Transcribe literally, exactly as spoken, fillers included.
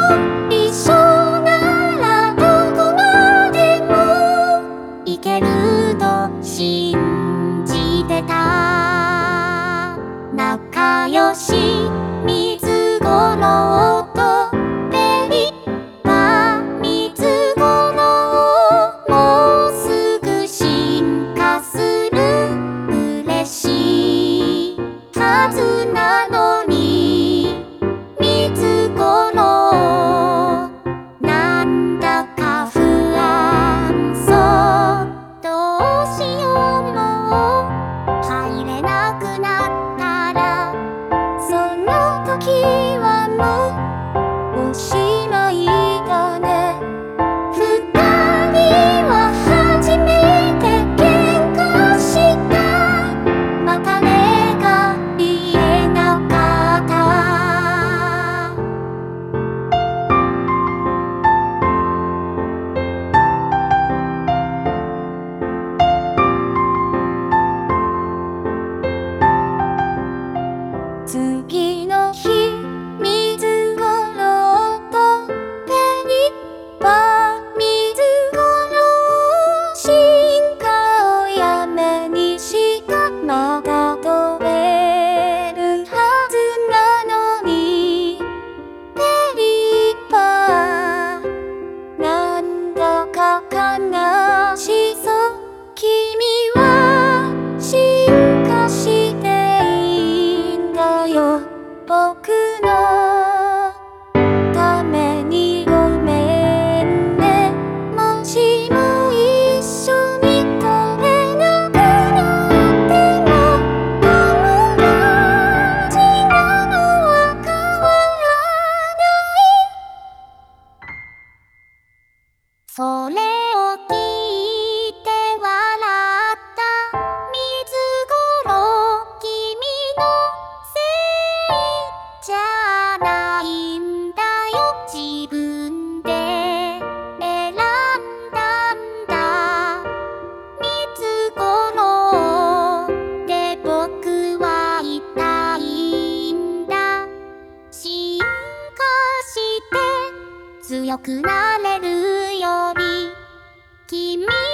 一緒ならどこまでも行けると信じてた。仲良し水五郎とペリパ水五郎、もうすぐ進化する。嬉しいはずなのに水五郎、なんだか不安そう。どうしよう、もう入れなくなったらその時はもうおしまいだね。二人は初めて喧嘩した。別れが言えなかった。次の日水五郎とペリパ水五郎、進化をやめにした。まだ飛べるはずなのにペリパ、なんだか悲しそう。君は進化していいんだよ、僕のためにごめんね。もしも一緒に飛べなくなっても友達なのは変わらない。それを聞いて笑った水五郎、君のせいじゃないんだよ、自分で選んだんだ。水五郎で僕は言いたいんだ。進化して強くなれるより君